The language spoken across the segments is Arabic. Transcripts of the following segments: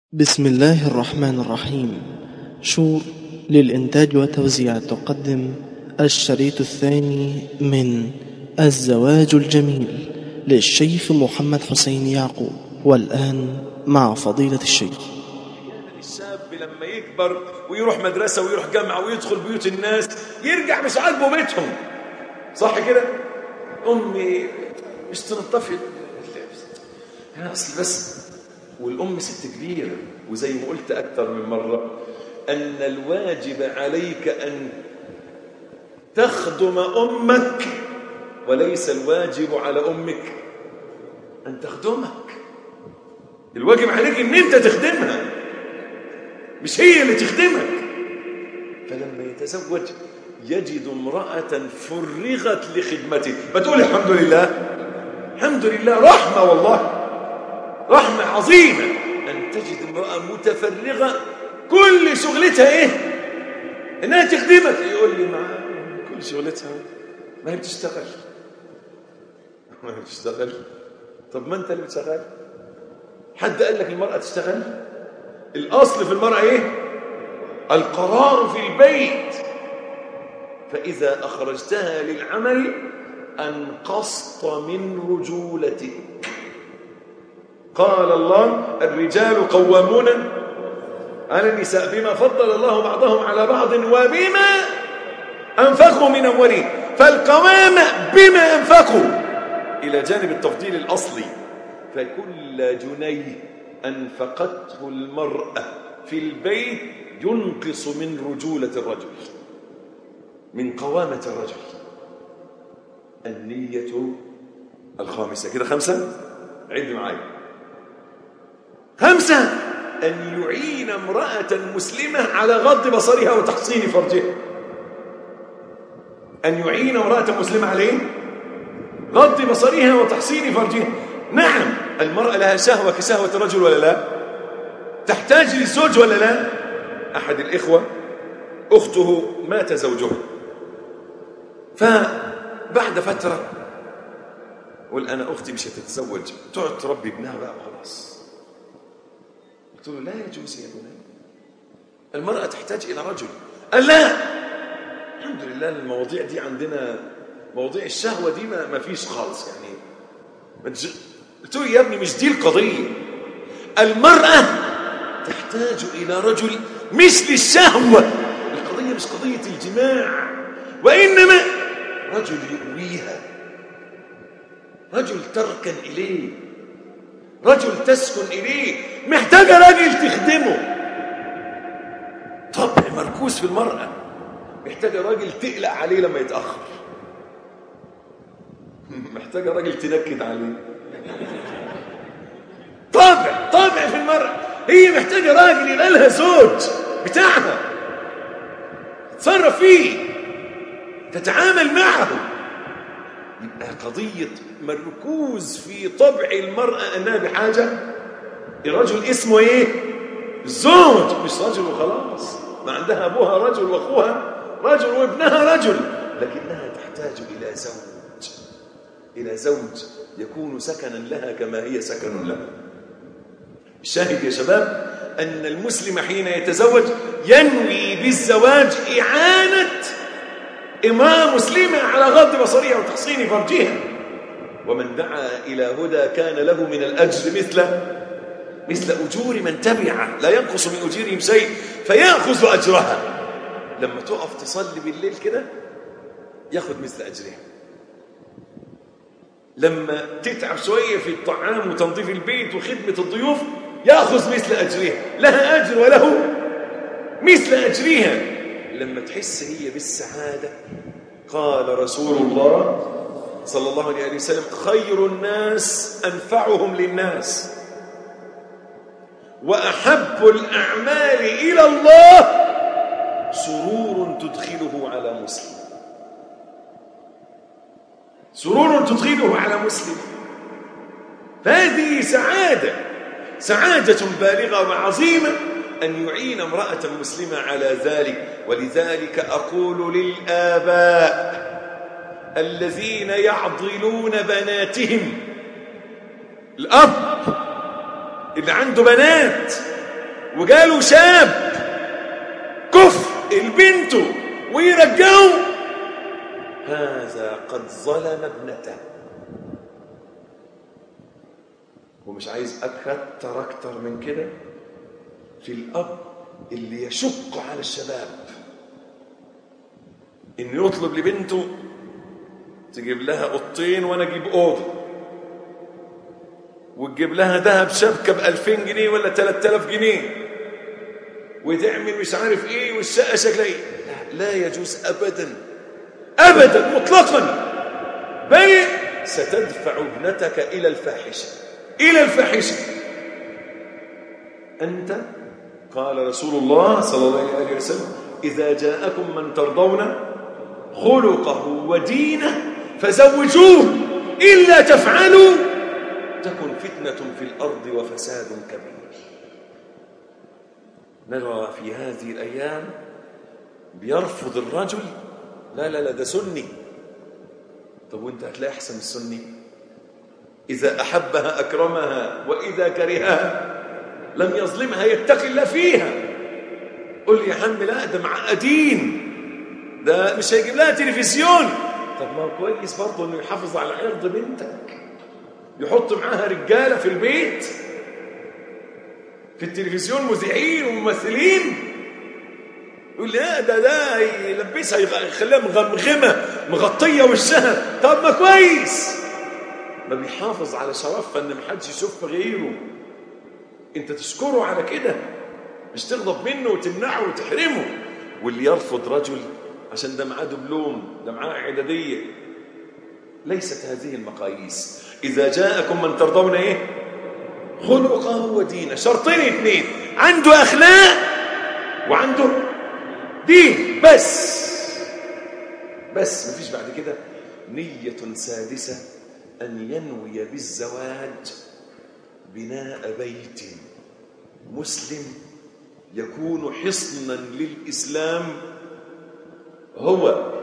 بسم الله الرحمن الرحيم. شور للإنتاج والتوزيع تقدم الشريط الثاني من الزواج الجميل للشيخ محمد حسين يعقوب. والآن مع فضيلة الشيخ. الشاب لما يكبر ويروح مدرسة ويروح جامعة ويدخل بيوت الناس يرجع مش عاجبه بيتهم، صح كده؟ أمي مش تنطفي أنا أصل بس، والأم ست كبيرة. وزي ما قلت أكثر من مرة أن الواجب عليك أن تخدم أمك، وليس الواجب على أمك أن تخدمك. الواجب عليك أن أنت تخدمها، مش هي اللي تخدمك. فلما يتزوج يجد امرأة فرغت لخدمته، بتقول الحمد لله، الحمد لله، رحمة والله، رحمة عظيمة أن تجد امرأة متفرغة كل شغلتها إيه؟ إنها تخدمك. يقول لي معاه كل شغلتها ما هي بتشتغل، ما هي بتشتغل. طب ما أنت اللي بتشتغل. حد قال لك المرأة تشتغل؟ الأصل في المرأة إيه؟ القرار في البيت. فإذا أخرجتها للعمل أنقصت من رجولتك. قال الله: الرجال قوامون على النساء بما فضل الله بعضهم على بعض وبما أنفقوا من أموالهم. فالقوامة بما أنفقوا إلى جانب التفضيل الأصلي. فكل جنيه أنفقته المرأة في البيت ينقص من رجولة الرجل، من قوامة الرجل. النية الخامسة، كده 5، عد معايا. 5: أن يعين امرأة مسلمة على غض بصرها وتحصين فرجها. أن يعين امرأة مسلمة عليه غض بصرها وتحصين فرجها. نعم، المرأة لها شهوة كشهوة الرجل ولا لا؟ تحتاج للزوج ولا لا؟ أحد الإخوة أخته مات زوجها، فبعد فترة قل أنا أختي مش هتتزوج، تقعد تربي ابنها بقى وخلاص. قلت له لا يجوز يا بني، المرأة تحتاج إلى رجل. قال لا، الحمد لله المواضيع دي عندنا، مواضيع الشهوة دي ما فيش خالص يعني. قلت له يا ابني مش دي القضية، المرأة تحتاج إلى رجل مش للشهوة. القضية مش قضية الجماع، وإنما رجل يؤويها، رجل تركن إليه، رجل تسكن إليه. محتاجة راجل تخدمه. طبع مركوز في المرأة. محتاجة راجل تقلق عليه لما يتأخر. محتاجة راجل تنكد عليه. طبع في المرأة. هي محتاجة راجل يبقى لها زوج بتاعها، تتصرف فيه، تتعامل معه. يبقى قضية مركوز في طبع المرأة أنها بحاجة الرجل. اسمه إيه؟ الزوج، مش رجل وخلاص. ما عندها أبوها رجل وأخوها رجل وابنها رجل، لكنها تحتاج إلى زوج يكون سكنا لها كما هي سكن له. الشاهد يا شباب أن المسلم حين يتزوج ينوي بالزواج إعانة امرأة مسلمة على غض بصرها وتحصين فرجها. ومن دعا إلى هدى كان له من الأجر مثل أجور من تبعه، لا ينقص من أجورهم شيء فيأخذ أجرها. لما تقف تصلي بالليل كده يأخذ مثل أجرها. لما تتعب شوية في الطعام وتنظيف البيت وخدمة الضيوف يأخذ مثل أجرها، لها أجر وله مثل أجرها. لما تحس هي بالسعادة، قال رسول الله صلى الله عليه وسلم: خير الناس أنفعهم للناس، وأحب الأعمال إلى الله سرور تدخله على مسلم. سرور تدخله على مسلم. فهذه سعادة بالغة وعظيمة أن يعين امرأة مسلمة على ذلك. ولذلك أقول للآباء الذين يعضلون بناتهم، الأب اللي عنده بنات وقالوا شاب كفء البنت ويرجعوا، هذا قد ظلم ابنته. ومش عايز أكتر من كده في الأب اللي يشق على الشباب إنه يطلب لبنته تجيب لها قطين وأنا أجيب أوضة، وتجيب لها ذهب شبكة ب2000 جنيه ولا 3000 جنيه، وتعمل مش عارف إيه، والشقة شكلها إيه. لا يجوز أبدا أبدا مطلقا، بل ستدفع ابنتك إلى الفاحشة، إلى الفاحشة. أنت قال رسول الله صلى الله عليه وسلم: إذا جاءكم من ترضون خلقه ودينه فزوجوه، إلا تفعلوا تكن فتنة في الأرض وفساد كبير. نرى في هذه الأيام بيرفض الرجل، لا ده سني. طب وانت هتلاقي أحسن السني؟ إذا أحبها أكرمها وإذا كرهها لم يظلمها، يتقي الله فيها. قل يا عم لا ده معقدين، ده مش هيجيب لها تلفزيون. طب ما هو كويس برضه انه يحافظ على عرض بنتك، يحط معاها رجاله في البيت، في التلفزيون مذيعين وممثلين، يقول لا ده يلبسها يخليها مغمغمه مغطيه وشها. طب ما كويس، ما بيحافظ على شرفها ان محدش يشوف غيره. انت تشكره على كده، مش تغضب منه وتمنعه وتحرمه. واللي يرفض رجل عشان ده معاه دبلوم، ده معاه اعداديه، ليست هذه المقاييس. اذا جاءكم من ترضون ايه؟ خلقه ودينه. شرطين اثنين: عنده اخلاق وعنده دين، بس مفيش بعد كده. نية سادسة: أن ينوي بالزواج بناء بيت مسلم يكون حصنا للإسلام، هو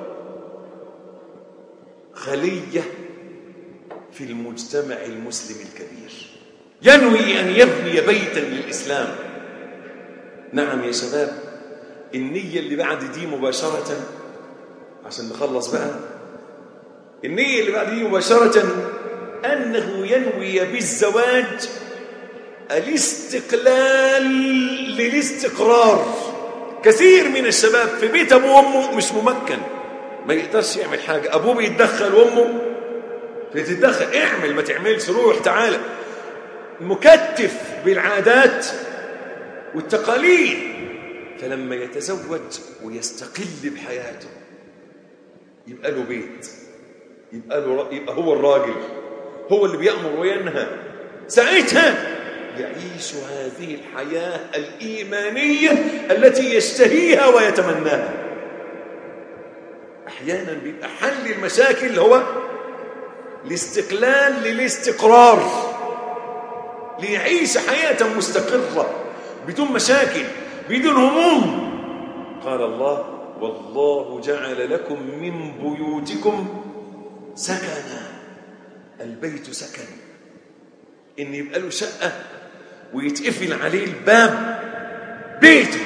خلية في المجتمع المسلم الكبير. ينوي أن يبني بيتا للإسلام. نعم يا شباب، النية اللي بعد دي مباشرة، عشان نخلص بقى، النية اللي بعد دي مباشرة أنه ينوي بالزواج الاستقلال للاستقرار. كثير من الشباب في بيت أبوه وأمه مش ممكن، ما يقدرش يعمل حاجة، أبوه بيتدخل وأمه بتتدخل، اعمل ما تعملش، روح تعالى، مكتف بالعادات والتقاليد. فلما يتزوج ويستقل بحياته يبقى له بيت، يبقى هو الراجل، هو اللي بيأمر وينهى، ساعتها يعيش هذه الحياة الإيمانية التي يشتهيها ويتمناها. أحيانا بيبقى حل المشاكل هو الاستقلال للاستقرار، ليعيش حياة مستقرة بدون مشاكل، بدون هموم. قال الله: والله جعل لكم من بيوتكم سكنا. البيت سكن، إن يبقى له شقة ويتقفل عليه الباب، بيته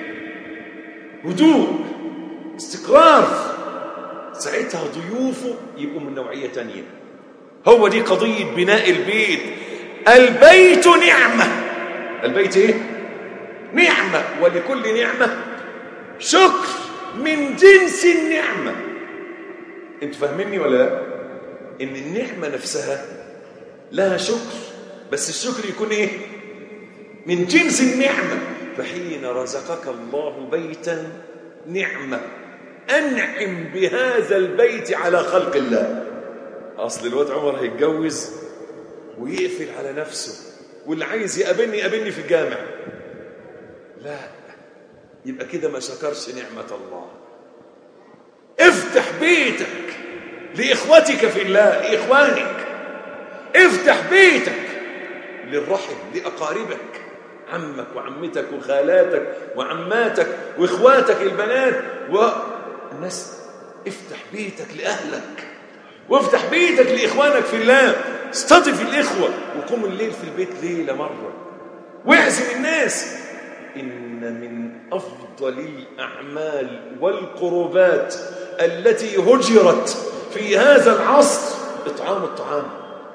هدوء استقرار. ساعتها ضيوفه يبقوا من نوعية تانية. هو دي قضية بناء البيت. البيت نعمة. البيت ايه؟ نعمة، ولكل نعمة شكر من جنس النعمة. انتوا فاهميني ولا لا؟ ان النعمة نفسها لها شكر، بس الشكر يكون ايه؟ من جنس النعمة. فحين رزقك الله بيتا نعمة، أنعم بهذا البيت على خلق الله. أصل الواد عمر هيتجوز ويقفل على نفسه، واللي عايز يقابلني في الجامع، لا، يبقى كده ما شكرش نعمة الله. افتح بيتك لإخوتك في الله، لإخوانك. افتح بيتك للرحم، لأقاربك، عمك وعمتك وخالاتك وعماتك وإخواتك البنات والناس. افتح بيتك لأهلك، وافتح بيتك لإخوانك في الله. استضف الإخوة، وقوم الليل في البيت ليلة مرة، واعزم الناس. إن من أفضل الأعمال والقربات التي هجرت في هذا العصر إطعام الطعام.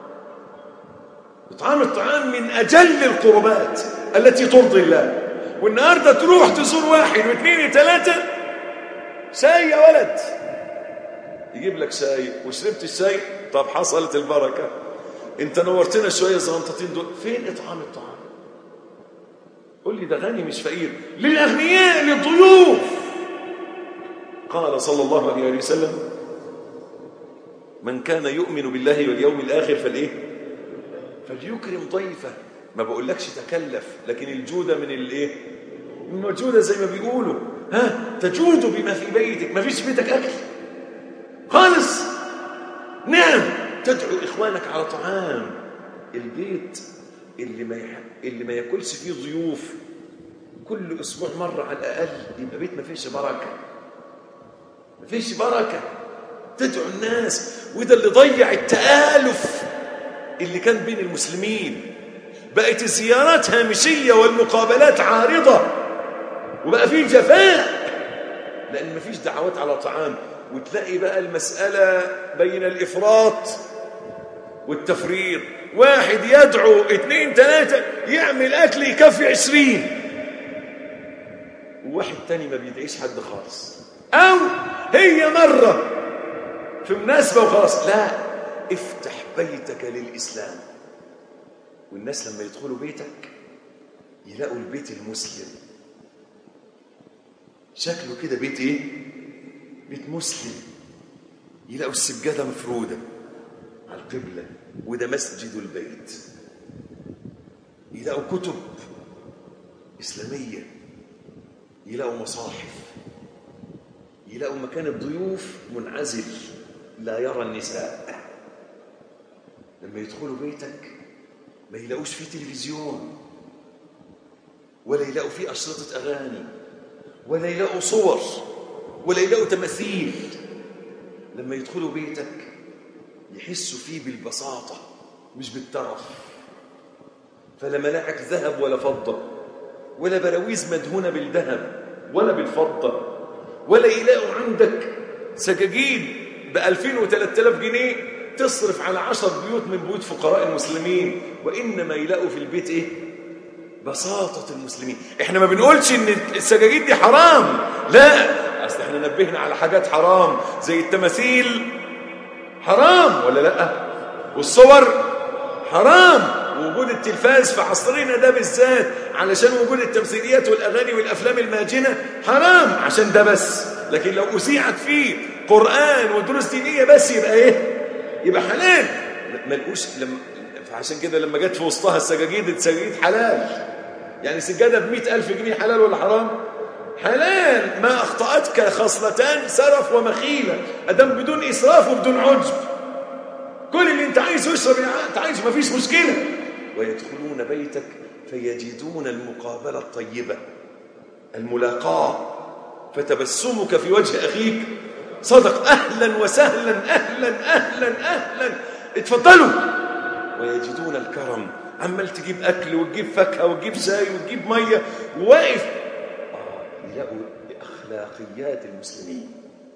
إطعام الطعام من أجل القربات التي ترضي الله. والنهاردة تروح تزور واحد واثنين وثلاثة، شاي يا ولد، يجيب لك شاي، وشربت الشاي، طب حصلت البركة، انت نورتنا شوية صغنطتين دول، فين إطعام الطعام؟ قل لي ده غني مش فقير. للأغنياء، للضيوف. قال صلى الله عليه وسلم: من كان يؤمن بالله واليوم الآخر فليكرم ضيفه. ما بقولكش تكلف، لكن الجودة من من الجودة زي ما بيقولوا، تجود بما في بيتك. ما فيش في بيتك أكل خالص، نعم، تدعو إخوانك على طعام. البيت اللي ما ياكلش فيه ضيوف كل أسبوع مرة على الأقل، يبقى بيت ما فيش بركة، ما فيش بركة. تدعو الناس، وده اللي ضيع التآلف اللي كان بين المسلمين. بقت الزيارات هامشية والمقابلات عارضة، وبقى فيه جفاء لأن ما فيش دعوات على طعام. وتلاقي بقى المسألة بين الإفراط والتفريط. واحد يدعو 2 3 يعمل أكل يكفي 20، وواحد تاني ما بيدعيش حد خالص، أو هي مرة في مناسبة وخلاص. لا، افتح بيتك للإسلام، والناس لما يدخلوا بيتك يلاقوا البيت المسلم شكله كده بيت بيت مسلم. يلاقوا السجادة مفرودة على القبلة، وده مسجد البيت. يلاقوا كتب إسلامية، يلاقوا مصاحف، يلاقوا مكان الضيوف منعزل لا يرى النساء. لما يدخلوا بيتك ما يلاقوش فيه تلفزيون، ولا يلاقوا فيه أشرطة أغاني، ولا يلاقوا صور، ولا يلاقوا تماثيل. لما يدخلوا بيتك يحسوا فيه بالبساطة مش بالترف. فلا ملاعق ذهب ولا فضة، ولا براويز مدهونة بالذهب ولا بالفضة، ولا يلاقوا عندك سجاجيد ب2000 و3000 جنيه تصرف على 10 بيوت من بيوت فقراء المسلمين. وإنما يلاقوا في البيت بساطة المسلمين. احنا ما بنقولش ان السجاجيد دي حرام، لا، اصل احنا نبهنا على حاجات حرام زي التماثيل حرام ولا لا، والصور حرام، ووجود التلفاز في عصرنا ده بالذات علشان وجود التمثيليات والأغاني والأفلام الماجنة حرام عشان ده بس. لكن لو أذيعت فيه قرآن ودروس دينية بس يبقى حلال. ما نقولش فعشان كده لما جت في وسطها السجاجيد حلال. يعني سجادة ب100,000 جنيه حلال ولا حرام؟ حلال. ما أخطأتك خصلتان سرف ومخيلة، أدم بدون إسراف وبدون عجب. كل اللي انت عايزه اشرب انت عايز، ما فيش مشكلة. ويدخلون بيتك فيجدون المقابلة الطيبة، الملاقاة، فتبسمك في وجه أخيك صدق. أهلا وسهلا، أهلا أهلا أهلا، اتفضلوا. ويجدون الكرم، عمال تجيب أكل وتجيب فاكهة وتجيب شاي وتجيب مية وواقف. يلاقوا أخلاقيات المسلمين.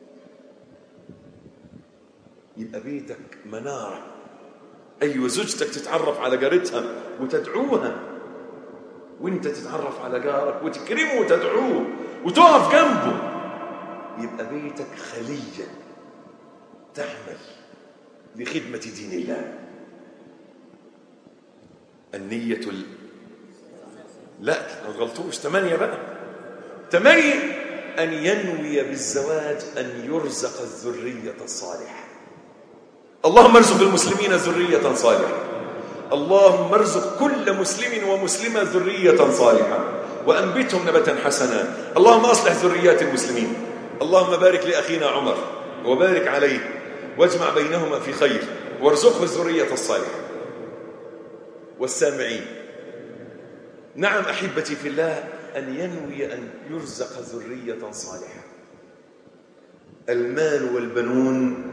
يبقى بيتك منارة. أيوة، زوجتك تتعرف على جارتها وتدعوها، وانت تتعرف على جارك وتكرمه وتدعوه وتقف جنبه. يبقى بيتك خلية تعمل لخدمة دين الله. النية لا ما غلطوش، 8 بقى. 8 أن ينوي بالزواج أن يرزق الذرية الصالحة. اللهم ارزق المسلمين ذرية صالحة. اللهم ارزق كل مسلم ومسلمة ذرية صالحة، وأنبتهم نبتا حسنا. اللهم أصلح ذريات المسلمين. اللهم بارك لأخينا عمر وبارك عليه، واجمع بينهما في خير، وارزقه الذرية الصالحة. والسامعين، نعم أحبتي في الله، أن ينوي أن يرزق ذرية صالحة. المال والبنون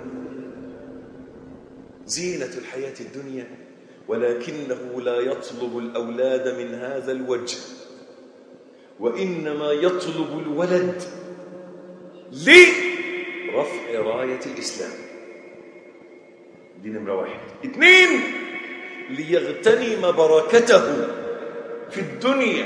زينة الحياة الدنيا، ولكنه لا يطلب الأولاد من هذا الوجه، وإنما يطلب الولد لرفع راية الإسلام. دي نمرة 1. 2 ليغتنم بركته في الدنيا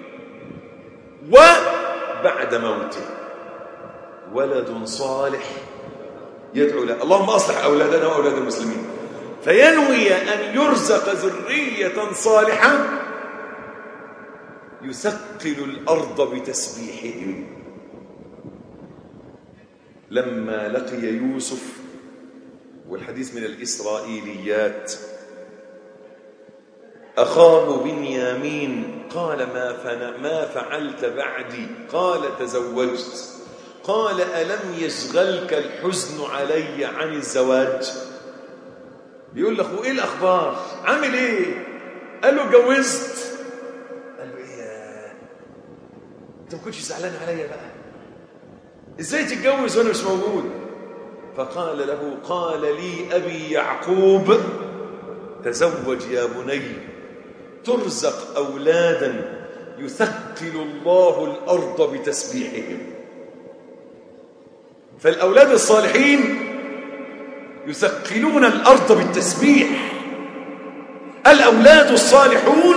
وبعد موته. ولد صالح يدعو له. اللهم أصلح أولادنا وأولاد المسلمين. فينوي أن يرزق ذرية صالحة يثقل الأرض بتسبيحهم. لما لقي يوسف، والحديث من الإسرائيليات، أخاه بنيامين قال ما فعلت بعدي؟ قال تزوجت. قال ألم يشغلك الحزن علي عن الزواج؟ بيقول له إيه الأخبار؟ عامل إيه؟ قال له اتجوزت. قال له إيه أنت ما كنتش زعلان عليا بقى؟ إزاي تتجوز وأنا مش موجود؟ فقال له قال لي أبي يعقوب تزوج يا بني ترزق أولادا يثقل الله الأرض بتسبيحهم. فالأولاد الصالحين يثقلون الأرض بالتسبيح. الأولاد الصالحون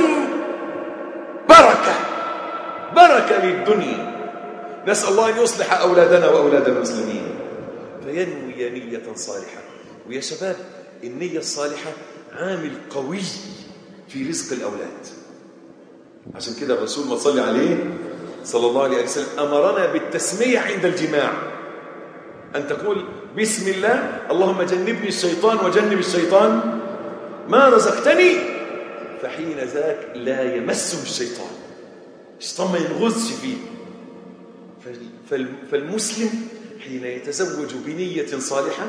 بركة للدنيا. نسأل الله أن يصلح أولادنا وأولاد المسلمين. فينوي نية صالحة. ويا شباب، النية الصالحة عامل قوي في رزق الأولاد. عشان كده الرسول ما صلى عليه صلى الله عليه وسلم أمرنا بالتسمية عند الجماع، أن تقول بسم الله اللهم جنبني الشيطان وجنب الشيطان ما رزقتني، فحين ذاك لا يمسه الشيطان ما ينغزش فيه. فالمسلم حين يتزوج بنية صالحة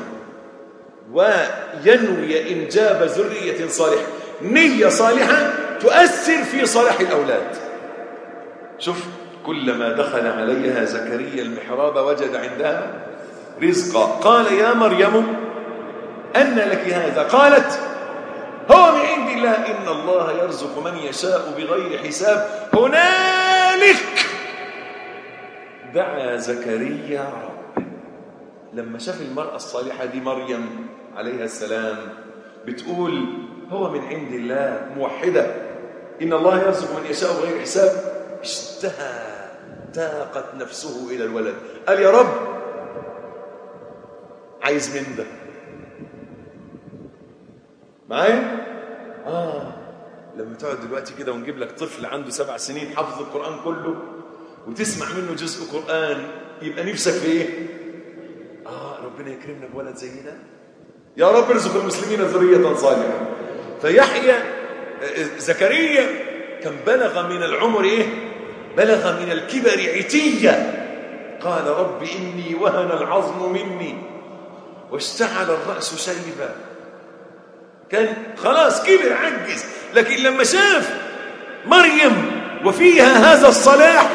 وينوي إنجاب ذرية صالحة، نية صالحة تؤثر في صلاح الأولاد. شوف، كلما دخل عليها زكريا المحراب وجد عندها رزقا. قال يا مريم أن لك هذا؟ قالت هو من عند الله إن الله يرزق من يشاء بغير حساب. هنالك دعا زكريا ربه. لما شاف المرأة الصالحة دي مريم عليها السلام بتقول هو من عند الله، موحدة، إن الله يرزق من يشاء بغير حساب، اشتهى، تاقت نفسه إلى الولد. قال يا رب عايز من ده معايا؟ لما تقعد دلوقتي كده ونجيب لك طفل عنده 7 سنين حافظ القرآن كله وتسمع منه جزء قرآن، يبقى نفسك في ايه؟ ربنا يكرمنا بولد زي ده. يا رب ارزق المسلمين ذرية صالحة. فيحيى زكريا كان بلغ من العمر ايه؟ بلغ من الكبر عتية. قال رب إني وهن العظم مني واشتعل الرأس شيبا. كان خلاص كبر عجز، لكن لما شاف مريم وفيها هذا الصلاح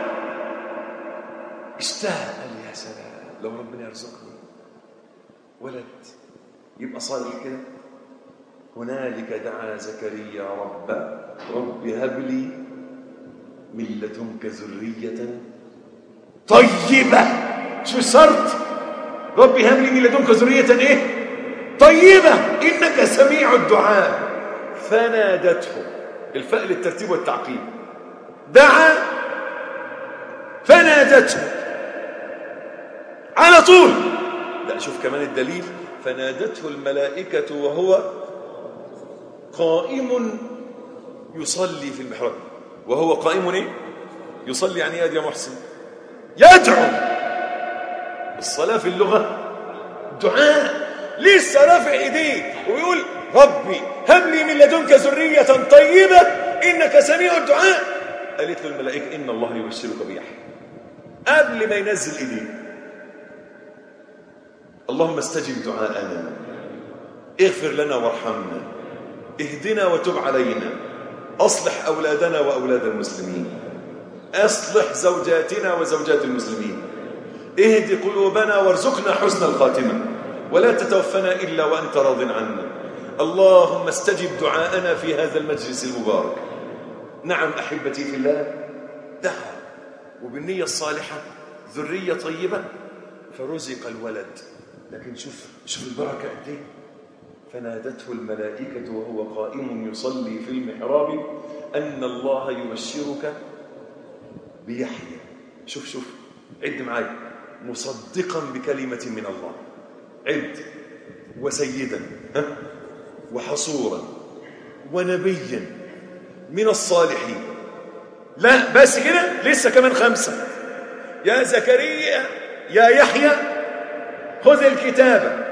اشتهى. قال يا سلام لو ربنا يرزقني ولد يبقى صالح كده. هنالك دعا زكريا رب هب لي من لدنك ذرية طيبة. شو شرط؟ رب هب لي من لدنك ذرية ايه؟ طيبة إنك سميع الدعاء. فنادته، الفاء للترتيب والتعقيب، دعا فنادته على طول. لا شوف كمان الدليل، فنادته الملائكة وهو قائم يصلي في المحراب. وهو قائم ايه؟ يصلي يعني يا محسن يدعو. الصلاة في اللغة دعاء. لسه رافع ايديه ويقول ربي هب لي من لدنك ذرية طيبة إنك سميع الدعاء. قالت له الملائكة إن الله يبشرك بيحيى قبل ما ينزل ايديه. اللهم استجب دعاءنا، اغفر لنا وارحمنا، اهدنا وتب علينا، أصلح أولادنا وأولاد المسلمين، أصلح زوجاتنا وزوجات المسلمين، اهد قلوبنا وارزقنا حسن الخاتمة، ولا تتوفنا إلا وأنت راض عنا. اللهم استجب دعاءنا في هذا المجلس المبارك. نعم أحبتي في الله، دعا وبالنية الصالحة ذرية طيبة فرزق الولد. لكن شوف البركة قد ايه. فنادته الملائكة وهو قائم يصلي في المحراب أن الله يبشرك بيحيى. شوف عد معايا. مصدقا بكلمة من الله، عد، وسيدا وحصورا ونبيا من الصالحين. لا بس كده، لسه كمان 5. يا زكريا يا يحيى خذ الكتاب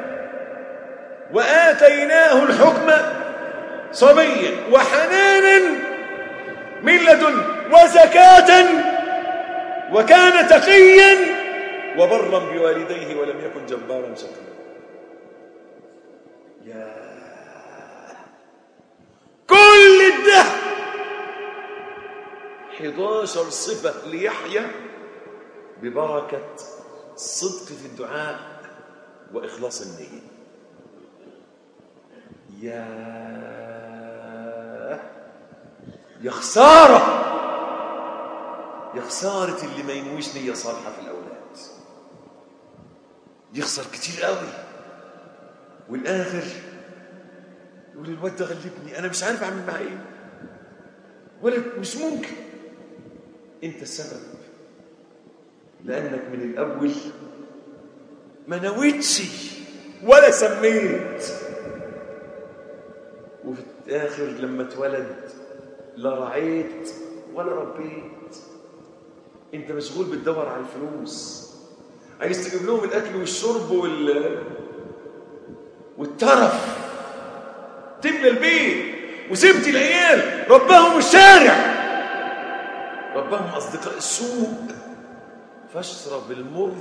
وآتيناه الحكم صبيا وحنانا من لدن وزكاة وكان تقيا وبرا بوالديه ولم يكن جبارا شقيا. يا كل ده 11 صفة ليحيى ببركة الصدق في الدعاء وإخلاص النية. يا خسارة، يا خسارة اللي ما ينويش نية صالحة في الأولاد. يخسر كتير قوي، والآخر يقول الواد ده غلبني، أنا مش عارف أعمل معاه إيه، ولا مش ممكن. أنت السبب، لأنك من الأول ما نويتش ولا سميت، وفي الآخر لما اتولد لا رعيت ولا ربيت. أنت مشغول بتدور على الفلوس، عايز تجيب لهم الأكل والشرب والترف، تملى البيت، وسبت العيال ربهم الشارع، ربهم أصدقاء السوق، فاشرب المر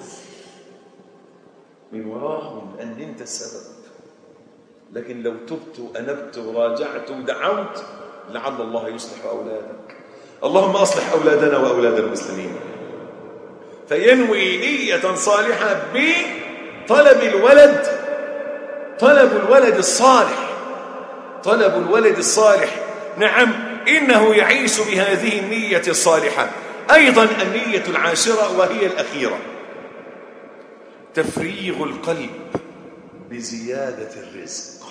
من وراهم أن أنت السبب. لكن لو تبت وأنبت وراجعت ودعوت لعل الله يصلح أولادك. اللهم أصلح أولادنا وأولاد المسلمين. فينوي نية صالحة بطلب الولد، طلب الولد الصالح، طلب الولد الصالح. نعم، إنه يعيش بهذه النية الصالحة. أيضا النية العاشرة وهي الأخيرة، تفريغ القلب بزيادة الرزق.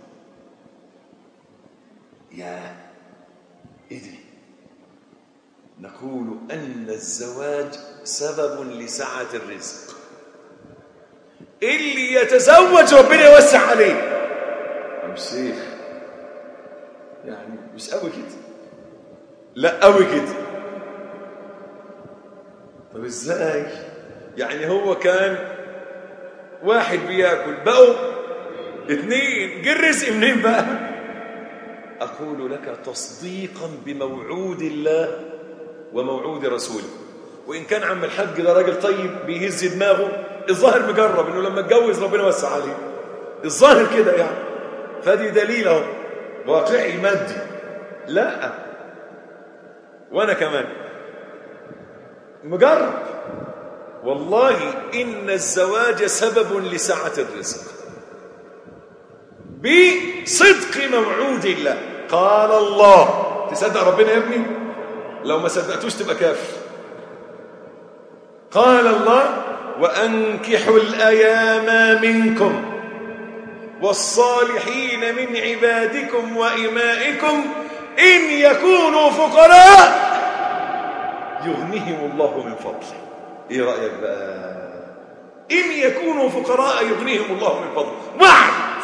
يا إيدي، نقول أن الزواج سبب لسعة الرزق. اللي يتزوج ربنا يوسع عليه. مش شيخ يعني، مش قوي كده، لا قوي كده. طب ازاي يعني؟ هو كان واحد بياكل بقوا 2، جه الرزق منين بقى؟ أقول لك تصديقا بموعود الله وموعود رسوله. وإن كان عم الحاج ده راجل طيب بيهز دماغه، الظاهر مجرب إنه لما اتجوز ربنا وسع عليه، الظاهر كده يعني، فدي دليل اهو واقعي مادي. لا، وأنا كمان مجرب. والله إن الزواج سبب لسعة الرزق بصدق موعود الله. قال الله، تصدق ربنا يا ابني؟ لو ما صدقتوش تبقى كافر. قال الله: وأنكحوا الأيام منكم والصالحين من عبادكم وإمائكم إن يكونوا فقراء يغنيهم الله من فضله. ايه رأيك بقى؟ إن يكونوا فقراء يغنيهم الله من فضله، وعد.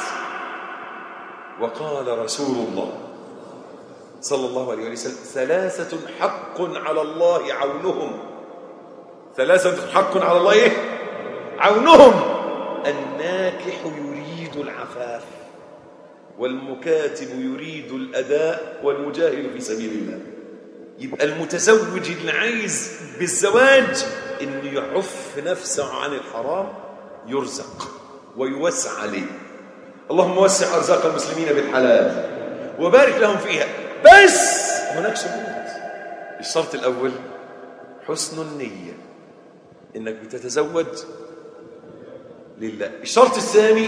وقال رسول الله صلى الله عليه وسلم: 3 حق على الله عونهم. 3 حق على الله إيه؟ عونهم: الناكح يريد العفاف، والمكاتب يريد الأداء، والمجاهد في سبيل الله. يبقى المتزوج اللي عايز بالزواج إنه يعف نفسه عن الحرام يرزق ويوسع عليه. اللهم وسع أرزاق المسلمين بالحلال وبارك لهم فيها. بس هناك شروط. الشرط الأول حسن النية، إنك بتتزوج لله. الشرط الثاني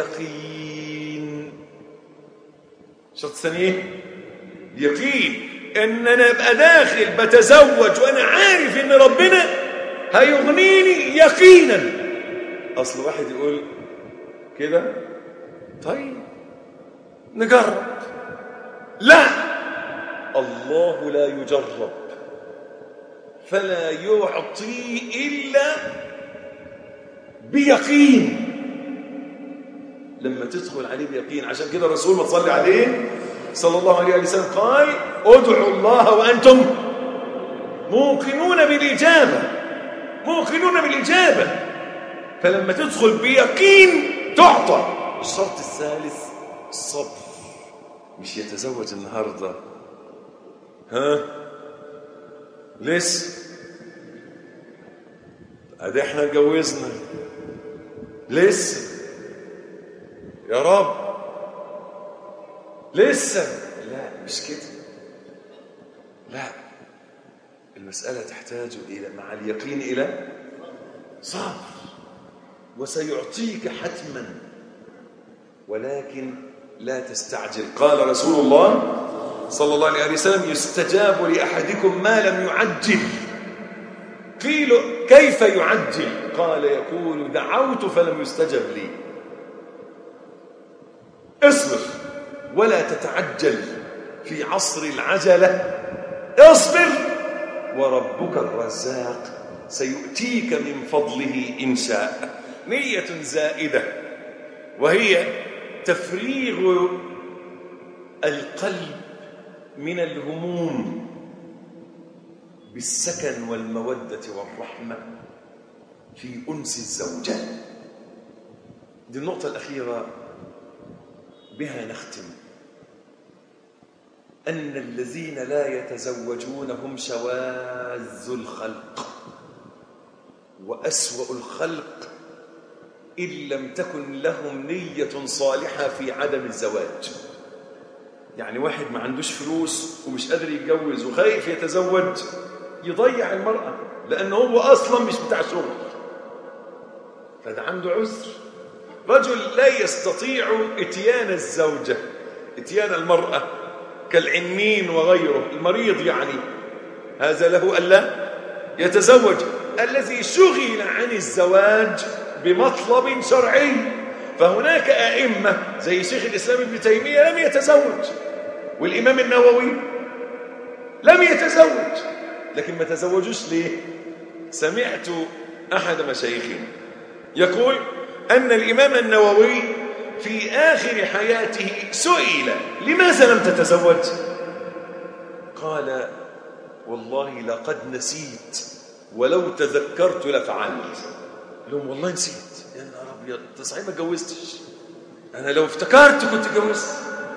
اليقين. الشرط الثاني إيه؟ اليقين. ان انا ابقى داخل بتزوج وانا عارف ان ربنا هيغنيني يقينا. اصل واحد يقول كده طيب نجرب. لا، الله لا يجرب فلا يعطي إلا بيقين. لما تدخل عليه بيقين. عشان كده الرسول ما تصلي عليه صلى الله عليه وسلم قال ادعوا الله وأنتم موقنون بالإجابة، موقنون بالإجابة. فلما تدخل بيقين تعطى. الشرط الثالث الصبر. مش يتزوج النهارده لسه ادي احنا اتجوزنا لسه يا رب لسه. لا مش كده، لا، المسألة تحتاج إلى مع اليقين إلى صبر، وسيعطيك حتما ولكن لا تستعجل. قال رسول الله صلى الله عليه وسلم يستجاب لأحدكم ما لم يعجل. قيل كيف يعجل؟ قال يقول دعوت فلم يستجب لي. اصبر ولا تتعجل في عصر العجلة، اصبر وربك الرزاق سيؤتيك من فضله إن شاء. نية زائدة وهي تفريغ القلب من الهموم بالسكن والمودة والرحمة في أنس الزوجة. دي النقطة الأخيرة بها نختم. أن الذين لا يتزوجون هم شواذ الخلق وأسوأ الخلق إن لم تكن لهم نية صالحة في عدم الزواج. يعني واحد ما عندوش فلوس ومش قادر يتجوز وخايف يتزوج، يضيع المرأة لأنه هو أصلا مش بتاع شغل، فده عنده عذر. رجل لا يستطيع اتيان الزوجة، اتيان المرأة كالعنين وغيره، المريض يعني، هذا له ألا يتزوج. الذي شغل عن الزواج بمطلب شرعي، فهناك أئمة زي شيخ الإسلام ابن تيمية لم يتزوج، والإمام النووي لم يتزوج، لكن ما تزوجوش ليه؟ سمعت أحد مشايخنا يقول أن الإمام النووي في آخر حياته سئل لماذا لم تتزوج؟ قال والله لقد نسيت ولو تذكرت لفعلت. لهم والله نسيت، يا نهار أبيض أنت صحيح ما اتجوزتش، أنا لو افتكرت كنت اتجوزت.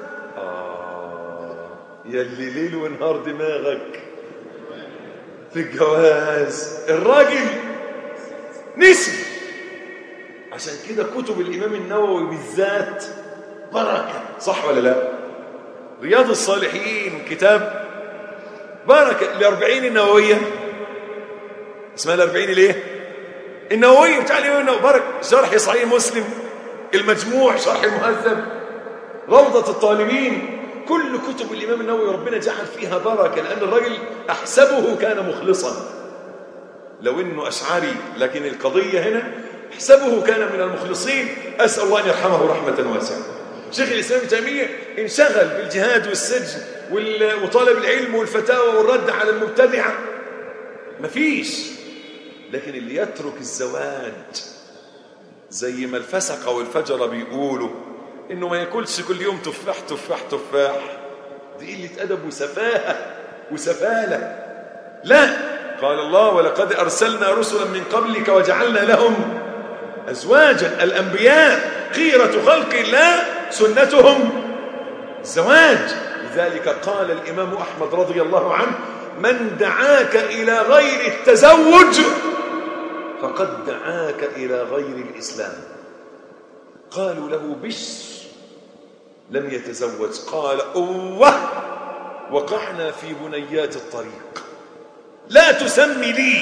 يا اللي ليل ونهار دماغك في الجواز، الراجل نسي. عشان كده كتب الإمام النووي بالذات بركة، صح ولا لا؟ رياض الصالحين كتاب بركة. الأربعين النووية اسمها الأربعين ليه؟ النووية بتاع الإمام النووي بركة. شرح صحيح مسلم، المجموع، شرح المهذب، روضة الطالبين، كل كتب الإمام النووي ربنا جعل فيها بركة، لأن الرجل أحسبه كان مخلصا، لو إنه أشعري، لكن القضية هنا أحسبه كان من المخلصين. أسأل الله أن يرحمه رحمة واسعة. شيخ الإسلام ابن تيمية انشغل بالجهاد والسجن وطالب العلم والفتاوى والرد على المبتدعة، مفيش. لكن اللي يترك الزواج زي ما الفسقة والفجرة بيقولوا إنه ما ياكلش كل يوم تفاح تفاح تفاح، دي قلة أدب وسفاهة وسفالة. لا، قال الله ولقد أرسلنا رسلا من قبلك وجعلنا لهم أزواجا. الأنبياء خيرة خلق الله سنتهم الزواج. لذلك قال الإمام أحمد رضي الله عنه من دعاك إلى غير التزوج فقد دعاك إلى غير الإسلام. قالوا له بشر لم يتزوج، قال أوه وقعنا في بنيات الطريق، لا تسمي لي.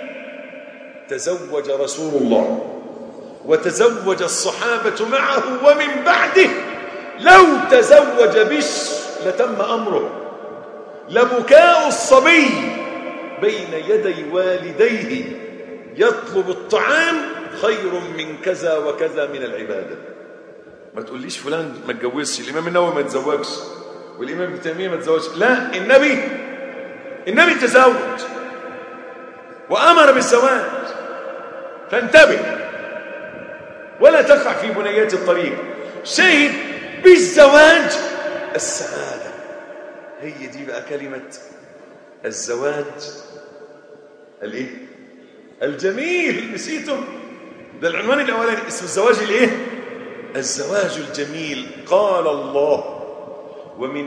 تزوج رسول الله وتزوج الصحابة معه ومن بعده، لو تزوج بشر لتم أمره. لبكاء الصبي بين يدي والديه يطلب الطعام خير من كذا وكذا من العبادة. ما تقوليش فلان ما اتجوزش، الإمام النووي ما تزوجش، والإمام ابن تيمية ما تزوجش. لا، النبي تزوج وأمر بالزواج. فانتبه ولا تقع في بنيات الطريق. شاهد بالزواج السعادة. هي دي بقى كلمة الزواج الايه الجميل. نسيتم؟ ده العنوان الاولاني اسمه الزواج الايه الزواج الجميل. قال الله ومن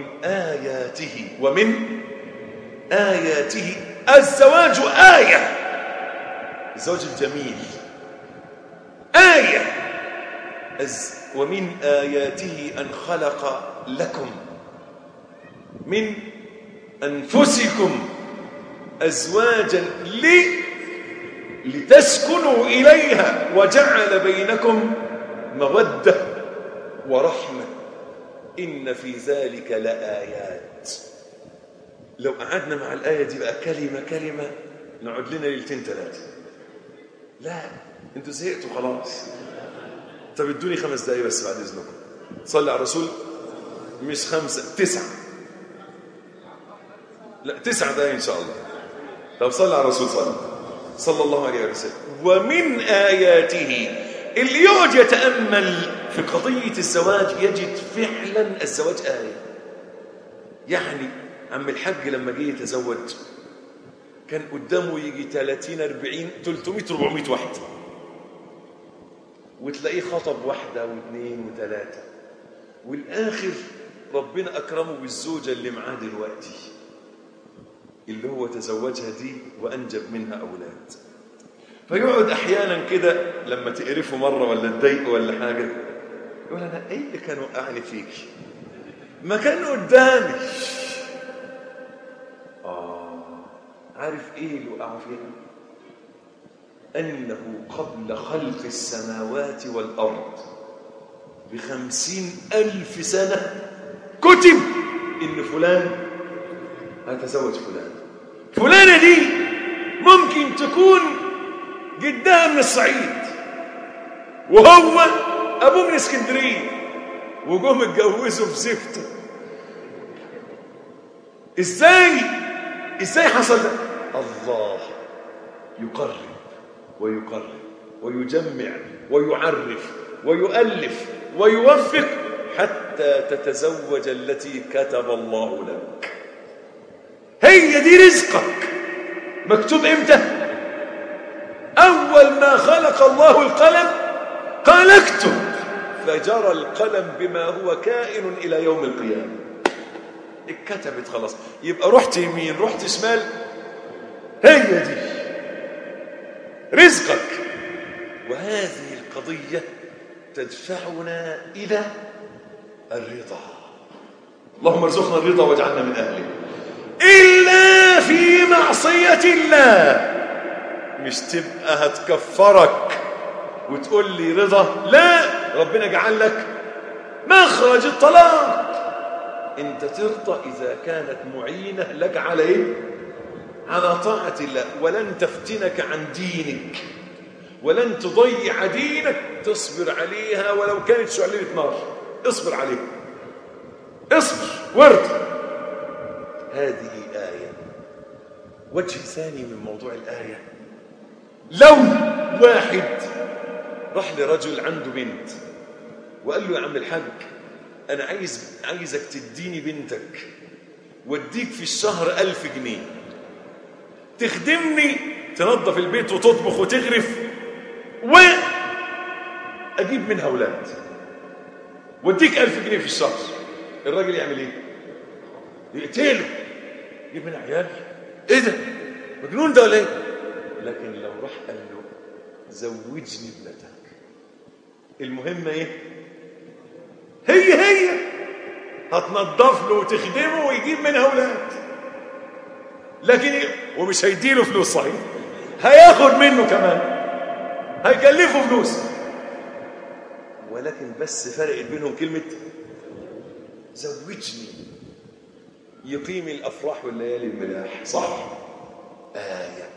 آياته الزواج آية. الزواج الجميل آية. ومن آياته أن خلق لكم من أنفسكم أزواجا لتسكنوا إليها وجعل بينكم مودة ورحمة إن في ذلك لآيات. لو قعدنا مع الآية دي بقى كلمة نقعد لنا ليلتين 3. لا، انتوا زهقتوا خلاص. طب ادوني 5 دقايق بس بعد إذنكم. صلي على الرسول. مش 5، 9. لا، 9 دقايق إن شاء الله. طب صلي على الرسول صلى الله عليه وسلم. ومن آياته، اللي يقعد يتأمل في قضية الزواج يجد فعلا الزواج آية. يعني عم الحاج لما جه يتزوج كان قدامه يجي 30 40 300 400 واحدة، وتلاقيه خطب 1 و2 و3، والآخر ربنا أكرمه بالزوجة اللي معاه دلوقتي اللي هو تزوجها دي وأنجب منها أولاد. فيقعد أحيانا كده لما تقرفه مرة ولا تضايقه ولا حاجة يقول أنا إيه اللي كان وقعني فيك؟ ما كان قدامي. عارف إيه اللي وقعوا فيها؟ أنه قبل خلق السماوات والأرض ب50,000 سنة كتب إن فلان هتزوج فلانة دي ممكن تكون جدها من الصعيد وهو أبوه من اسكندرية وجوهم اتجوزوا في زفته. إزاي حصل ده؟ الله يقرب ويجمع ويعرف ويؤلف ويوفق حتى تتزوج التي كتب الله لك. هي دي رزقك. مكتوب امتى؟ أول ما خلق الله القلم قال اكتب، فجرى القلم بما هو كائن إلى يوم القيامة. اتكتبت خلاص. يبقى رحت يمين رحت شمال، هي دي رزقك. وهذه القضية تدفعنا إلى الرضا. اللهم ارزقنا الرضا واجعلنا من أهله. إلا في معصية الله. مش تبقى هتكفرك وتقول لي رضا، لا، ربنا جعل لك مخرج الطلاق. انت ترضى إذا كانت معينة لك على ايه؟ على طاعة الله. ولن تفتنك عن دينك ولن تضيع دينك. تصبر عليها ولو كانت شعلة نار، اصبر عليها، اصبر وارضى. هذه آية. وجه ثاني من موضوع الآية، لو واحد راح لرجل عنده بنت وقال له يا عم الحاج أنا عايزك تديني بنتك واديك في الشهر 1000 جنيه تخدمني، تنظف البيت وتطبخ وتغرف وأجيب منها أولاد، واديك 1000 جنيه في الشهر. الراجل يعمل ايه؟ يقتله، يجيب منها عيال. ايه ده؟ مجنون ده ولا ايه؟ لكن لو راح قال له زوجني ابنتك، المهمة ايه؟ هي هتنظف له وتخدمه ويجيب منها اولاد. لكن ومش هيديله فلوس صحيح، هياخد منه كمان، هيكلفه فلوس، ولكن بس فرق بينهم كلمة زوجني. يقيم الأفراح والليالي الملاح. صح؟ آية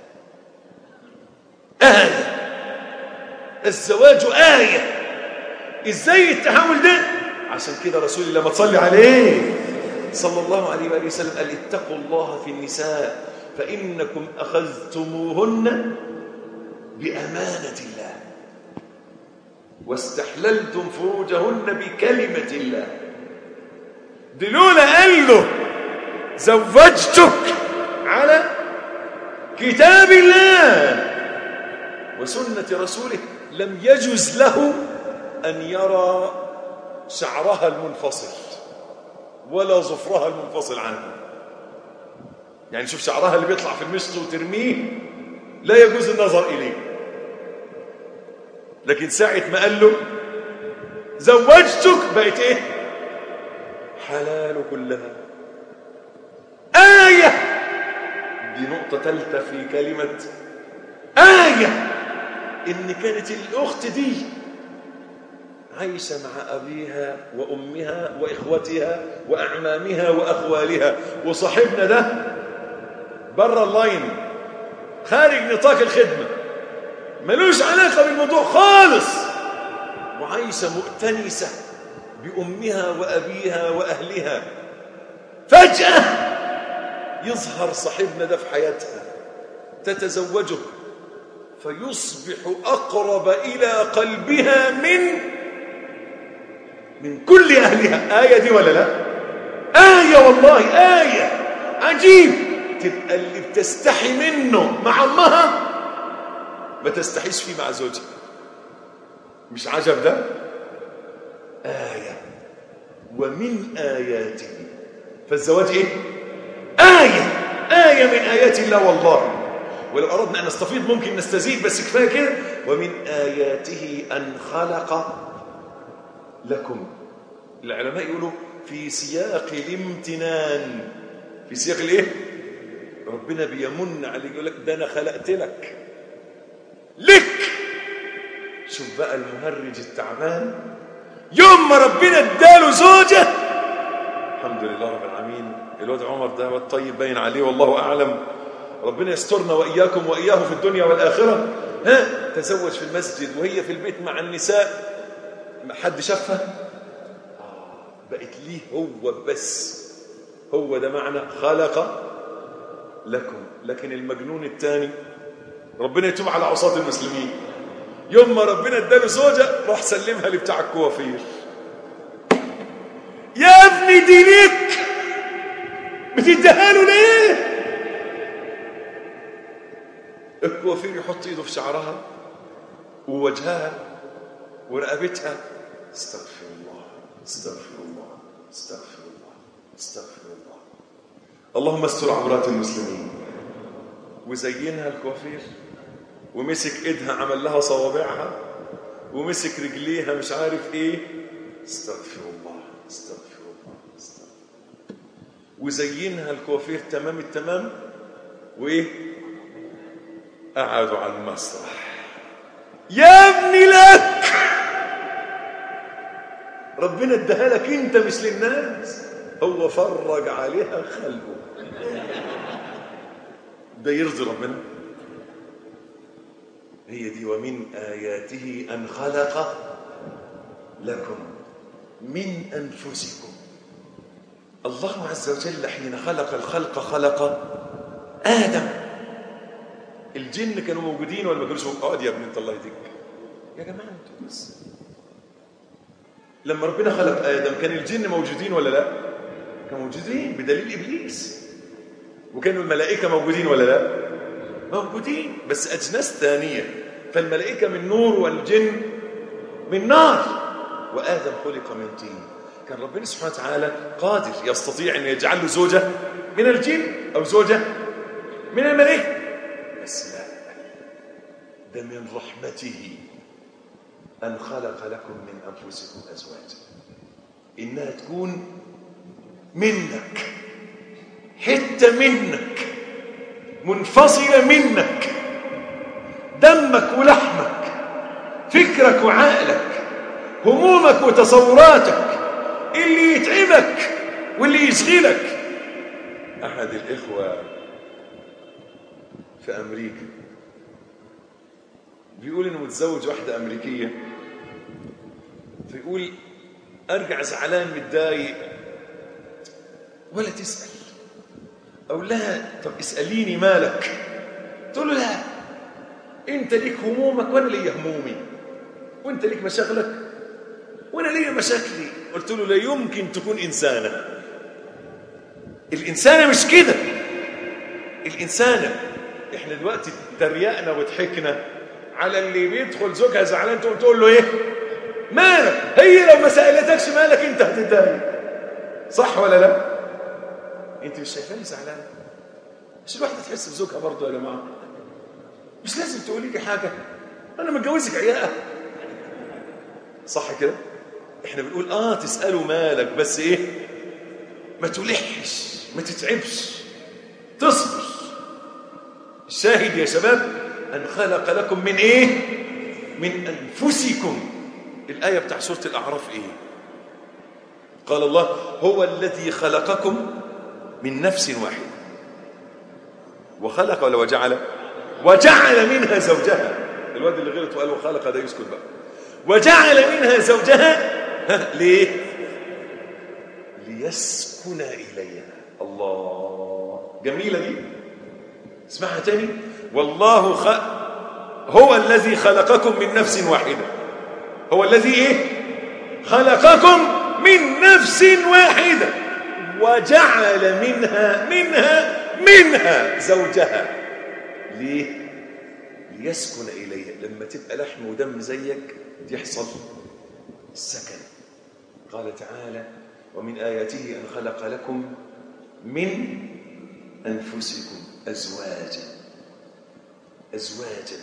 الزواج آية. إزاي التحول ده؟ عشان كده رسول الله ما تصلي عليه صلى الله عليه وآله وسلم قال اتقوا الله في النساء فإنكم أخذتموهن بأمانة الله واستحللتم فروجهن بكلمة الله. دلولا قال له زوجتك على كتاب الله وسنة رسوله، لم يجز له أن يرى شعرها المنفصل ولا ظفرها المنفصل عنه. يعني شوف شعرها اللي بيطلع في المشط وترميه لا يجوز النظر إليه، لكن ساعة ما قال له زوجتك بقت ايه؟ حلال كلها. آية. دي نقطة ثالثة في كلمة آية، إن كانت الأخت دي عايشة مع أبيها وأمها وإخوتها وأعمامها وأخوالها، وصاحبنا ده بره اللاين خارج نطاق الخدمة ملوش علاقة بالموضوع خالص، وعايشة مؤتنسة بأمها وأبيها وأهلها. فجأة يظهر صاحبنا ده في حياتها، تتزوجه فيصبح أقرب إلى قلبها من كل أهلها. آية دي ولا لا؟ آية والله، آية عجيب. تبقى اللي بتستحي منه مع أمها ما تستحيش فيه مع زوجها. مش عجب ده؟ آية. ومن آياته، فالزواج إيه؟ آية. آية من آيات الله والله. ولو أردنا أن نستفيض ممكن نستزيد، بس كفاية كده. ومن آياته أن خلق لكم. العلماء يقولوا في سياق الامتنان، في سياق الايه؟ ربنا بيمن عليك، يقول لك ده أنا خلقت لك. شوف بقى المهرج التعبان يوم ما ربنا اداله زوجة، الحمد لله رب العالمين. الواد عمر ده واد طيب باين عليه والله أعلم، ربنا يسترنا وإياكم وإياه في الدنيا والآخرة. تزوج في المسجد وهي في البيت مع النساء، حد شافها؟ بقت ليه هو بس. هو ده معنى خلق لكم. لكن المجنون الثاني ربنا يتوب على عصاة المسلمين، يوم ما ربنا اداله زوجة راح سلمها لبتاع الكوافير. يا ابني دي ليك، بتديها له ليه؟ الكوافير يحط ايده في شعرها ووجهها ورقبتها. استغفر الله استغفر الله استغفر الله استغفر الله. اللهم استر عورات المسلمين. وزينها الكوافير ومسك ايدها عمل لها صوابعها ومسك رجليها مش عارف ايه. استغفر الله استغفر الله استغفر الله. وزينها الكوافير تمام التمام، وايه؟ قعدوا على المسرح. يا ابني لك، ربنا اداها لك انت مش للناس. هو فرج عليها خلقه. ده يرضي ربنا؟ هي دي ومن آياته أن خلق لكم من أنفسكم. الله عز وجل حين خلق الخلق خلق آدم. الجن كانوا موجودين ولا ما كانوش موجودين؟ اقعد يا ابني انت الله يهديك يا جماعه انتوا بس. لما ربنا خلق آدم كان الجن موجودين ولا لا؟ كانوا موجودين بدليل إبليس. وكانوا الملائكة موجودين ولا لا؟ موجودين بس أجناس ثانية. فالملائكة من نور والجن من نار، وآدم خلق من طين. كان ربنا سبحانه وتعالى قادر يستطيع أن يجعل له زوجة من الجن أو زوجة من الملائكة، بس لا، ده من رحمته أن خلق لكم من أنفسكم أزواجا، إنها تكون منك، حتة منك، منفصلة منك، دمك ولحمك، فكرك وعقلك، همومك وتصوراتك، اللي يتعبك واللي يشغلك أحد الإخوة في أمريكا بيقول إنه متزوج واحدة أمريكية، فيقول أرجع زعلان متضايق ولا تسأل. أقول لها طب اسأليني مالك؟ تقول له لا، أنت ليك همومك وأنا لي همومي، وأنت ليك مشاغلك وأنا لي مشاكلي. قلت له لا يمكن تكون إنسانة. الإنسانة مش كده. الإنسانة إحنا دلوقتي تريقنا وضحكنا على اللي بيدخل زوجها زعلان تقول له إيه؟ مالك؟ هي لو ما سألتكش مالك أنت هتتضايق، صح ولا لا؟ أنت مش شايفاني زعلان؟ مش الواحدة تحس بزوجها برضه يا جماعة؟ مش لازم تقولي لي حاجة، أنا متجوزك عياقة، صح كده؟ إحنا بنقول تسأله مالك، بس إيه؟ ما تلحش، ما تتعبش، تصبر. الشاهد يا شباب أن خلق لكم من إيه؟ من أنفسكم. الآية بتاع سورة الأعراف إيه؟ قال الله هو الذي خلقكم من نفس واحدة وخلق وجعل منها زوجها. الواد اللي غلط وقال وخلق ده يسكت بقى. وجعل منها زوجها ليه؟ ليسكن إليها. الله، جميلة دي، اسمعها تاني. والله هو الذي خلقكم من نفس واحدة. هو الذي إيه؟ خلقكم من نفس واحدة وجعل منها زوجها. ليه؟ ليسكن إليها. لما تبقى لحم ودم زيك يحصل السكن. قال تعالى ومن آياته أن خلق لكم من أنفسكم أزواجا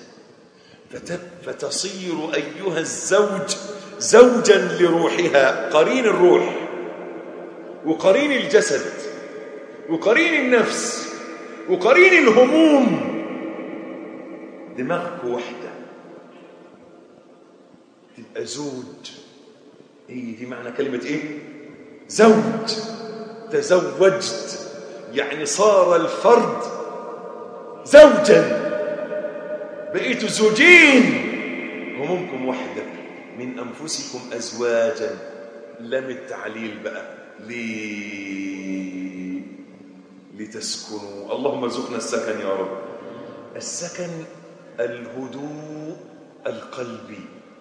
فتصير أيها الزوج زوجا لروحها، قرين الروح وقرين الجسد وقرين النفس وقرين الهموم. دماغك واحدة، تبقى زوج. دي معنى كلمة إيه؟ زوج. تزوجت يعني صار الفرد زوجا، بقيتوا زوجين، همومكم واحدة. من أنفسكم أزواجا، لم التعليل بقى لتسكنوا. اللهم ارزقنا السكن يا رب. السكن الهدوء القلبي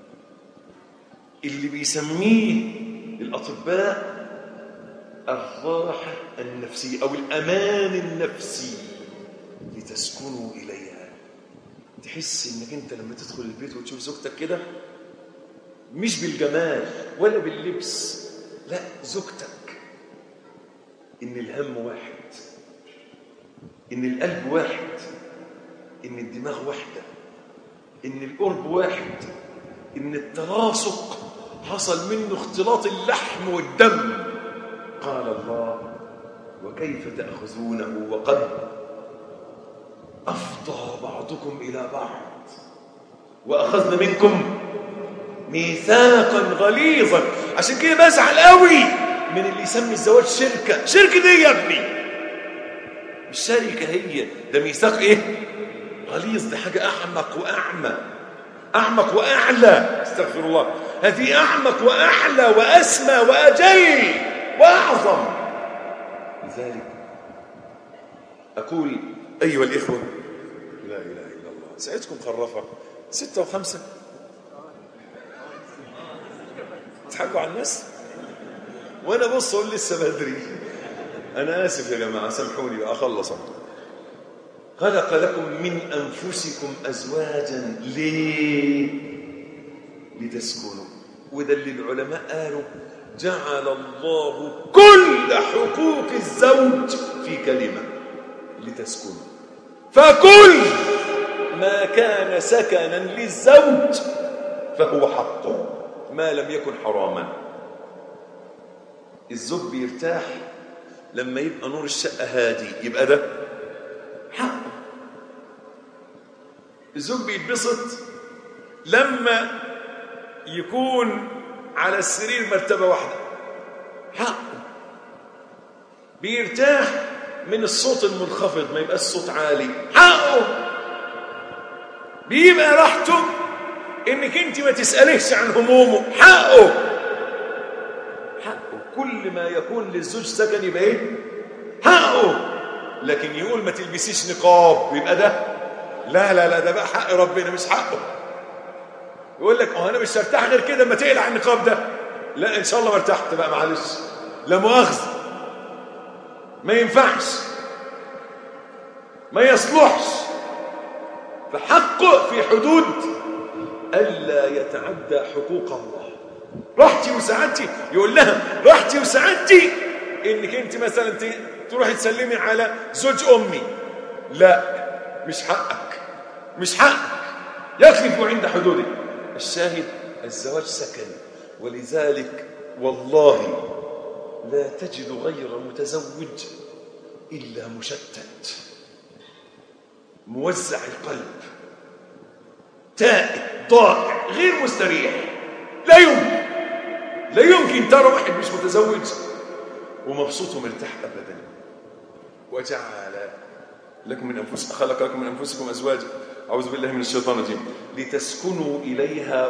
اللي بيسميه الأطباء الراحة النفسية أو الأمان النفسي، لتسكنوا إليها. تحس إنك أنت لما تدخل البيت وتشوف زوجتك كده، مش بالجمال ولا باللبس، لا، زوجتك، إن الهم واحد، إن القلب واحد، إن الدماغ واحدة، إن القرب واحد، إن التلاصق حصل منه اختلاط اللحم والدم. قال الله وكيف تأخذونه وقد أفضى بعضكم إلى بعض وأخذنا منكم ميثاقا غليظا. عشان كده بزعل قوي من اللي يسمي الزواج شركة. شركة دي يا ابني مش شركة، هي ده ميثاق ايه؟ غليظ. ده حاجة أعمق وأعمى، أعمق وأعلى، استغفر الله. هذه أعمق وأعلى وأسمى وأجل وأعظم. لذلك أقول أيها الإخوة، لا إله إلا الله. ساعتكم خرفة 6 و5 تضحكوا على الناس وأنا بص أقول لسه بدري. أنا آسف يا جماعة، سامحوني بقى، أخلص. خلق لكم من أنفسكم أزواجا. ليه؟ لتسكنوا. وده اللي العلماء قالوا جعل الله كل حقوق الزوج في كلمة لتسكنوا. فكل ما كان سكنا للزوج فهو حقه ما لم يكن حراما. الزوج بيرتاح لما يبقى نور الشقة هادي، يبقى ده حقه. الزوج بيتبسط لما يكون على السرير مرتبة واحدة، حقه. بيرتاح من الصوت المنخفض، ما يبقى الصوت عالي، حقه. بيبقى راحته انك انت ما تسأليش عن همومه، حقه. كل ما يكون للزوج سكن يبقى ايه؟ حقه. لكن يقول ما تلبسيش نقاب، يبقى ده لا ده بقى حق ربنا مش حقه. يقول لك انا مش هرتاح غير كده اما تقلع النقاب ده. لا ان شاء الله ما ارتحت بقى، معلش، لا مؤاخذة، ما ينفعش، ما يصلحش. فحقه في حدود ألا يتعدى حقوق الله. راحتي وسعادتي، يقول لها راحتي وسعادتي انك انت مثلا تروحي تسلمي على زوج امي، لا مش حقك، مش حقك، يقف عند حدوده. الشاهد الزواج سكن، ولذلك والله لا تجد غير متزوج إلا مشتت، موزع القلب، تائه، ضائع، غير مستريح. لا يمكن ترى واحد مش متزوج ومبسوط ومرتاح أبدا. وجعل لكم من أنفسكم، خلق لكم من أنفسكم أزواجا، أعوذ بالله من الشيطان الرجيم، لتسكنوا إليها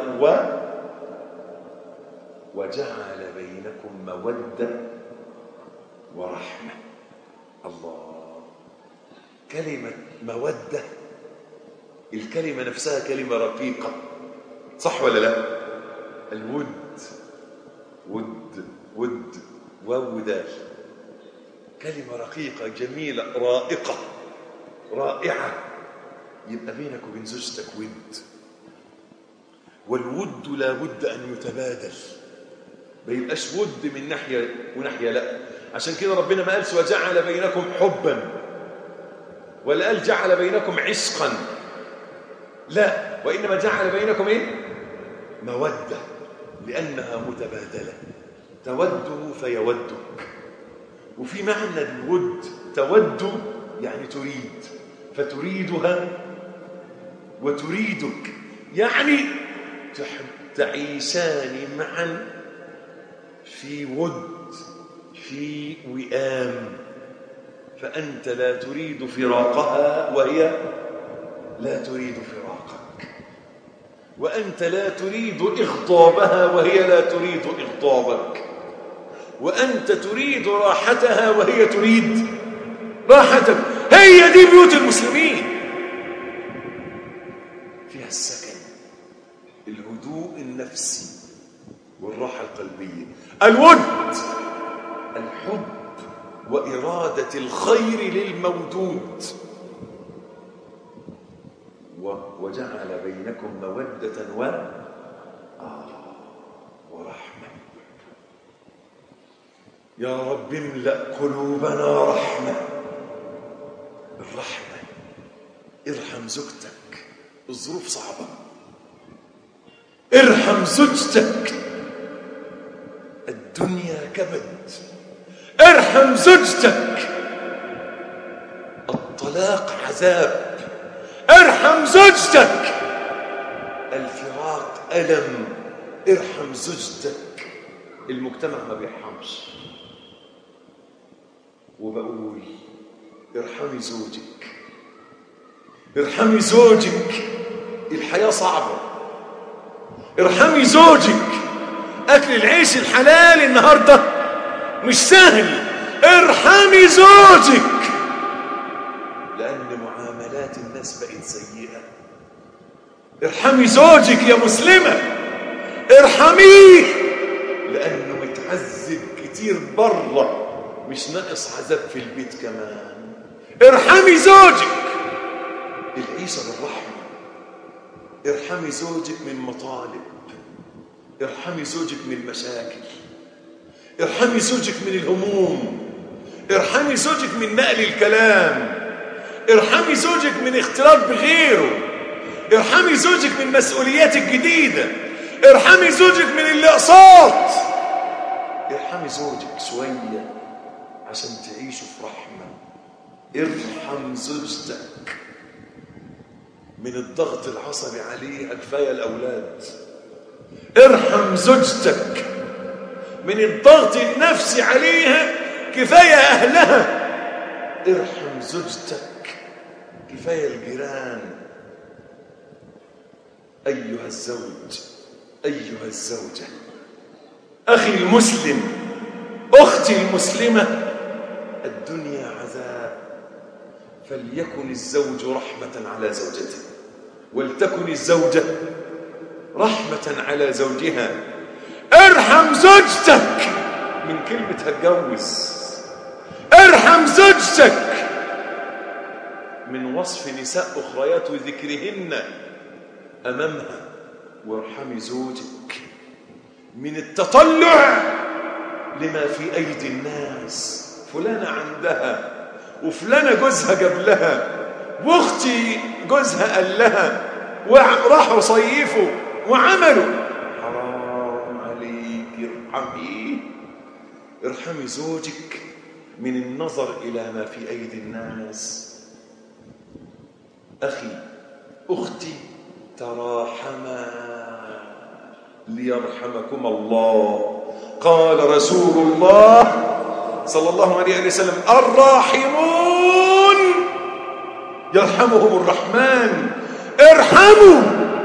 وجعل بينكم مودة ورحمة. الله، كلمة مودة، الكلمة نفسها كلمة رقيقة، صح ولا لا؟ الود، ود وودال، كلمة رقيقة جميلة رائقة رائعة. يبقى بينك وبين زوجتك ود، والود لا بد أن يتبادل، ما يبقاش ود من ناحية وناحية، لا. عشان كده ربنا ما قالش وجعل بينكم حبا، ولا قال جعل بينكم عشقا، لا، وإنما جعل بينكم إيه؟ مودة، لأنها متبادلة، توده فيودك. وفي معنى الود تود يعني تريد، فتريدها وتريدك، يعني تعيشان معا في ود، في وئام، فأنت لا تريد فراقها وهي لا تريد فراقك، وأنت لا تريد إغضابها وهي لا تريد إغضابك، وأنت تريد راحتها وهي تريد راحتك. هي دي بيوت المسلمين، فيها السكن، الهدوء النفسي والراحة القلبية، الود، الحب وإرادة الخير للموجود. وجعل بينكم مودة ورحمة. يا رب املأ قلوبنا رحمة، الرحمة. ارحم زوجتك، الظروف صعبة، ارحم زوجتك، الدنيا كبد، ارحم زوجتك، الطلاق عذاب، ارحم زوجتك، الفراق ألم، ارحم زوجتك. المجتمع ما بيرحمش. وبقول ارحمي زوجك، ارحمي زوجك، الحياة صعبة، ارحمي زوجك. أكل العيش الحلال النهاردة مش سهل، ارحمي زوجك، لأن معاملات الناس بقت سيئة. ارحمي زوجك يا مسلمة، ارحميه، لأنه متعذب كتير بره، مش ناقص عذاب في البيت كمان. ارحمي زوجك، العيشة بالرحمة. ارحمي زوجك من مطالب، ارحمي زوجك من مشاكل، ارحمي زوجك من الهموم، ارحمي زوجك من نقل الكلام، ارحمي زوجك من اختلاط بغيره، ارحمي زوجك من مسؤوليات الجديدة، ارحمي زوجك من الأقساط. ارحمي زوجك شوية عشان تعيشوا في رحمة. ارحم زوجتك من الضغط العصبي عليها، كفاية الأولاد. ارحم زوجتك من الضغط النفسي عليها، كفاية أهلها. ارحم زوجتك، كفاية الجيران. أيها الزوج، أيها الزوجة، أخي المسلم، أختي المسلمة، الدنيا عذاب، فليكن الزوج رحمة على زوجته، ولتكن الزوجة رحمة على زوجها. ارحم زوجتك، من كلمة هتجوز. ارحم زوجتك، من وصف نساء أخريات وذكرهن أمامها. وارحمي زوجك من التطلع لما في أيدي الناس. فلانة عندها، وفلانة جوزها جاب لها، واختي جوزها قال لها، وراحوا صيفوا وعملوا. حرام عليك، ارحمي زوجك من النظر إلى ما في أيدي الناس. أخي، أختي، تراحما ليرحمكم الله. قال رسول الله صلى الله عليه وسلم: الراحمون يرحمهم الرحمن. ارحموا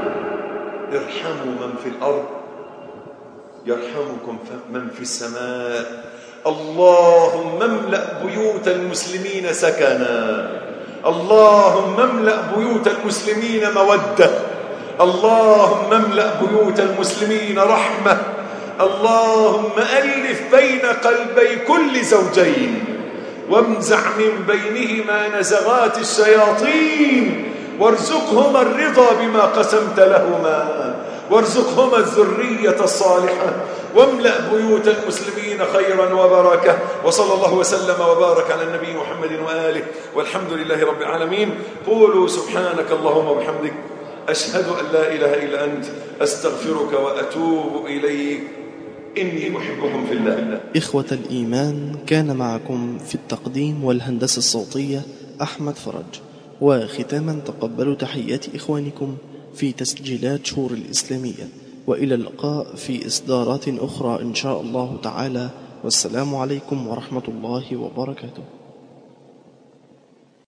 من في الأرض يرحمكم من في السماء. اللهم املأ بيوت المسلمين سكنا، اللهم املأ بيوت المسلمين مودة، اللهم املأ بيوت المسلمين رحمة، اللهم ألف بين قلبي كل زوجين، وامزع من بينهما نزغات الشياطين، وارزقهما الرضا بما قسمت لهما، وارزقهما الذرية الصالحة، واملأ بيوت المسلمين خيرا وبركة. وصلى الله وسلم وبارك على النبي محمد وآله، والحمد لله رب العالمين. قولوا سبحانك اللهم وبحمدك، أشهد أن لا إله إلا أنت، أستغفرك وأتوب إليك، إني أحبكم في الله. إخوة الإيمان، كان معكم في التقديم والهندسة الصوتية أحمد فرج. وختاما تقبلوا تحيات إخوانكم في تسجيلات شور الإسلامية، وإلى اللقاء في إصدارات أخرى إن شاء الله تعالى، والسلام عليكم ورحمة الله وبركاته.